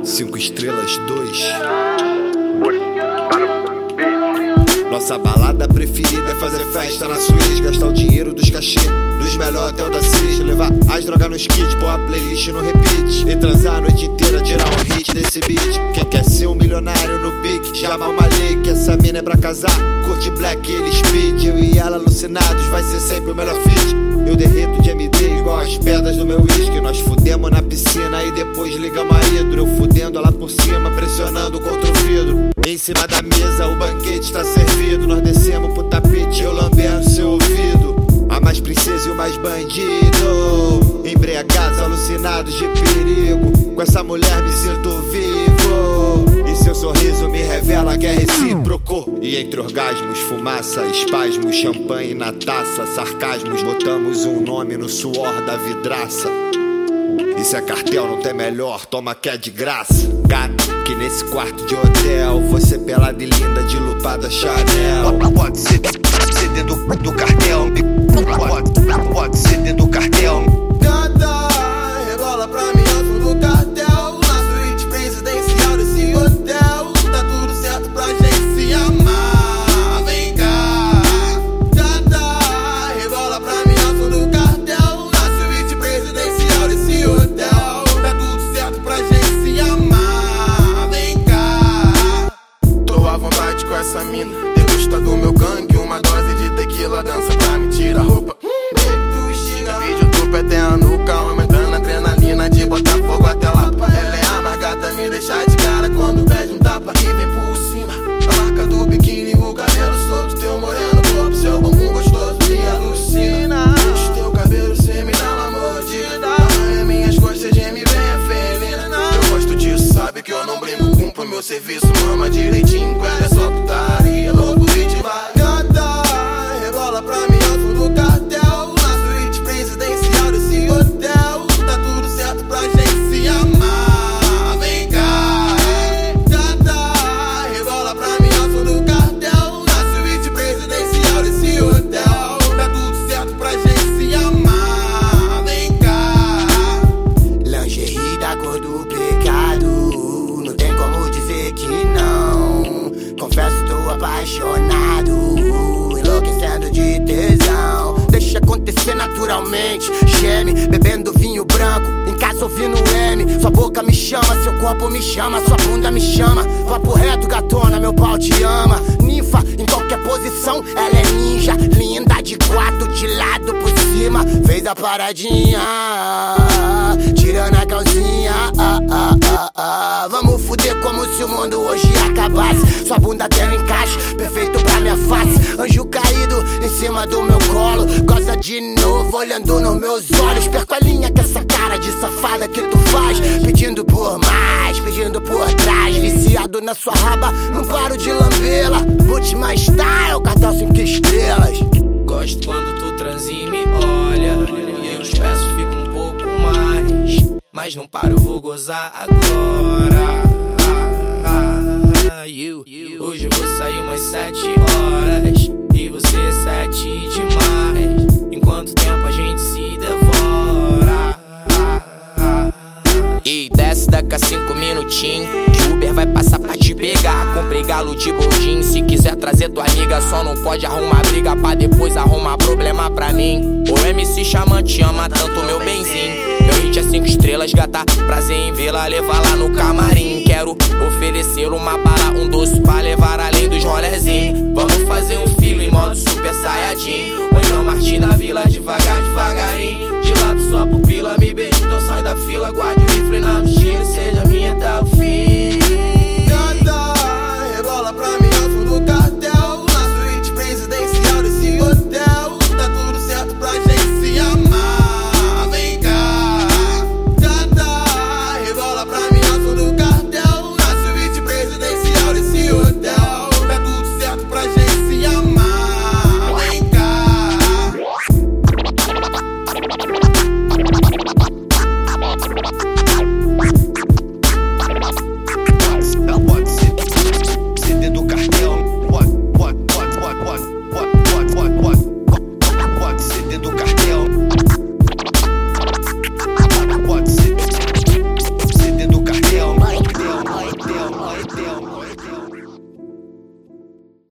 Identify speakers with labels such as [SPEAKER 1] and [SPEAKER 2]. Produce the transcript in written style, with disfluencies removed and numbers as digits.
[SPEAKER 1] 5 estrelas 2. Nossa balada preferida é fazer festa na suíte, gastar o dinheiro dos cachê dos melhores hotel da Cis, levar as drogas nos kits, pôr a playlist no repeat e transar a noite inteira, tirar um hit desse beat. Quem quer ser um milionário no pique, já malmalhei que essa mina é pra casar, curte black e ele speed. Eu e ela alucinados, vai ser sempre o melhor fit. Eu derreto de MD igual as pedras do meu whisky. Nós fudemos na piscina e depois ligamos a hidro. Eu fudendo lá por cima, pressionando contra o vidro. Em cima da mesa o banquete tá servido. Nós descemos pro tapete, eu lambendo seu ouvido. A mais princesa e o mais bandido, embriagados, alucinados de perigo. Com essa mulher me sinto vivo, e seu sorriso me revela que é recíproco. E entre orgasmos, fumaça, espasmos, champanhe na taça, sarcasmos, botamos um nome no suor da vidraça. E se é cartel não tem melhor, toma que é de graça. Gata, que nesse quarto de hotel, você pelada e linda de lupa da Chanel. Pode ser dentro do cartel, pode ser dentro do cartel.
[SPEAKER 2] Gata, rebola pra mim ao som do cartel. Na suíte presidencial desse hotel, tá tudo certo pra gente se amar. Vem cá. Gata, rebola pra mim ao som do cartel. Na suíte presidencial desse hotel, tá tudo certo pra gente se amar. Vem cá. Tô à vontade com essa mina, degusta do meu gangue, uma dose de tequila, dança pra me tirar a roupa. Vídeo do pé até a nuca, aumentando a adrenalina de botar fogo até lá. Ela é a margata, me deixa de cara quando pede um tapa e vem por cima. A marca do biquíni, o cabelo solto, teu moreno corpo, seu bumbum gostoso me alucina. Deixa teu cabelo, cê me dá uma mordida. Arranha minhas costas, geme bem a felina. Eu gosto disso, sabe que eu não brinco, cumpro meu serviço, mama direitinho, quando é só putaria, louco e te vai. Gata, rebola pra mim ao som do cartel. Presidencial desse hotel, tá tudo certo pra gente se amar. Vem cá. Gata, rebola pra mim ao som do cartel. Na suíte presidencial desse hotel, tá tudo certo pra gente se amar. Vem cá. Lingerie da cor do pecado, não tem como dizer que não. Confesso, tô apaixonado, enlouquecendo de tesão. Deixa acontecer naturalmente, geme, bebendo vinho branco, em casa ouvindo M. Sua boca me chama, seu corpo me chama, sua bunda me chama. Papo reto, gatona, meu pau te ama. Ninfa, em qualquer posição, ela é ninja. Linda de quatro, de lado por cima. Fez a paradinha, tirando a calcinha. Vamos fuder como se o mundo hoje acabasse. Sua bunda tem um encaixe, perfeito pra minha face. Anjo caído em cima do meu colo, goza de novo olhando nos meus olhos. Perco a linha com essa cara de safada que tu faz, pedindo por mais, pedindo por trás. Viciado na sua raba, não paro de lambê-la. Última style, cartão 5 estrelas.
[SPEAKER 3] Gosto quando tu transa e me olha, e eu os peço, fico um pouco mais. Mas não paro, vou gozar agora. Hoje eu vou sair umas 7 horas e você é 7 demais. Enquanto tempo a gente se devora. E desce daqui a 5 minutinhos, que o Uber vai passar pra te pegar. Comprei galo de boldin, se quiser trazer tua amiga, só não pode arrumar briga pra depois arrumar problema pra mim. O MC Xamã te ama tanto, meu benzinho. Meu hit é 5 estrelas, gata, prazer em vê-la, levar lá no camarim. Quero oferecer uma bala, um doce pra levar além dos rolezinhos. Vamos fazer um filho em modo super saiyajin, ou então Martim na Vila